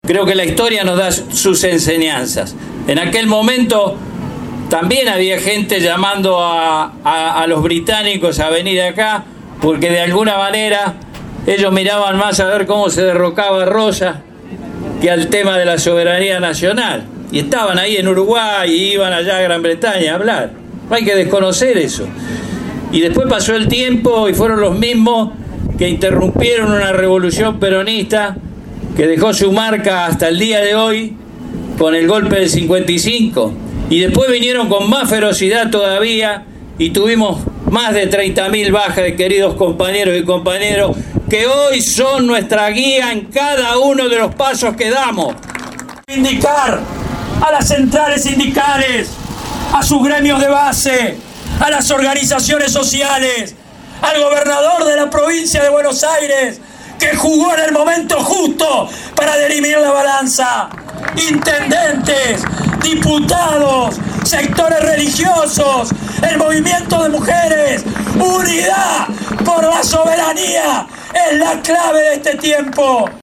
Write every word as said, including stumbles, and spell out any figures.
Creo que la historia nos da sus enseñanzas. En aquel momento también había gente llamando a, a, a los británicos a venir acá, porque de alguna manera ellos miraban más a ver cómo se derrocaba Rosa que al tema de la soberanía nacional. Y estaban ahí en Uruguay y iban allá a Gran Bretaña a hablar. No hay que desconocer eso. Y después pasó el tiempo y fueron los mismos que interrumpieron una revolución peronista que dejó su marca hasta el día de hoy con el golpe del cincuenta y cinco. Y después vinieron con más ferocidad todavía y tuvimos más de treinta mil bajas de queridos compañeros y compañeras que hoy son nuestra guía en cada uno de los pasos que damos. Indicar a las centrales sindicales, a sus gremios de base, a las organizaciones sociales, al gobernador de la provincia de Buenos Aires, que jugó en el momento justo para dirimir la balanza, intendentes, diputados, sectores religiosos, el movimiento de mujeres, unidad por la soberanía es la clave de este tiempo.